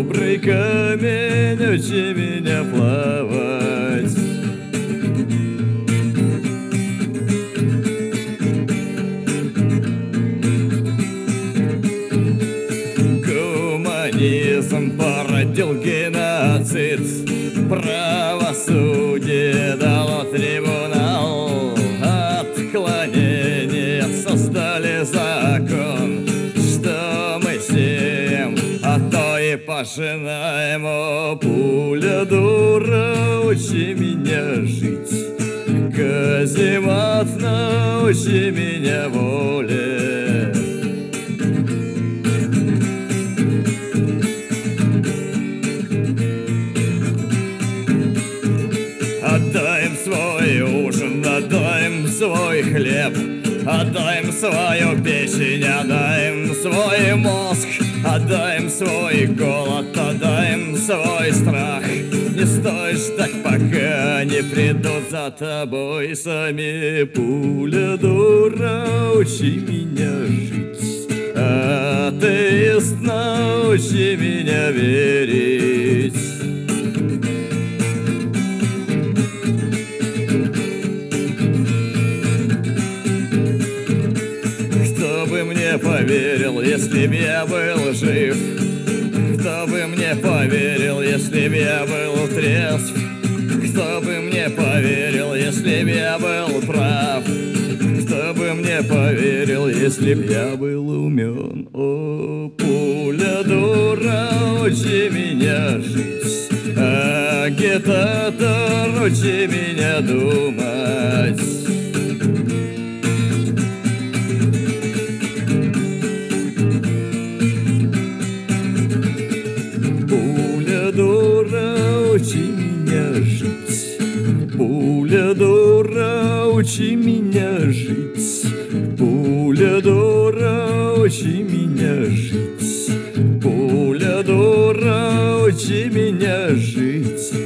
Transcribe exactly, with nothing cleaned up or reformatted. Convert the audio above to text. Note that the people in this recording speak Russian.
добрый камень, учи меня плавать. Гуманизм породил геноцид, правосудие дало трибунал, отклонения создали закон. Что мы сеем, а то и пожинаем. О, пуля дура, учи меня жить. Каземат, научи меня воле. Отдай им свой ужин, отдай им свой хлеб, отдай им свою печень, отдай им свой мозг, отдай им свой голод, отдай им свой страх. Не стой ждать, пока не придут за тобой сами. Пуля дура, учи меня жить. Атеист, научи меня верить. Кто бы мне поверил, если б я был жив? Кто бы мне поверил, если б я был трезв? Кто бы мне поверил, если б я был прав? Кто бы мне поверил, если б я был умен? О, пуля дура, учи меня жить. Агитатор, учи меня думать. Пуля дура, учи меня жить. Пуля дура, учи меня жить. Пуля дура, учи меня жить. Пуля дура, учи меня жить.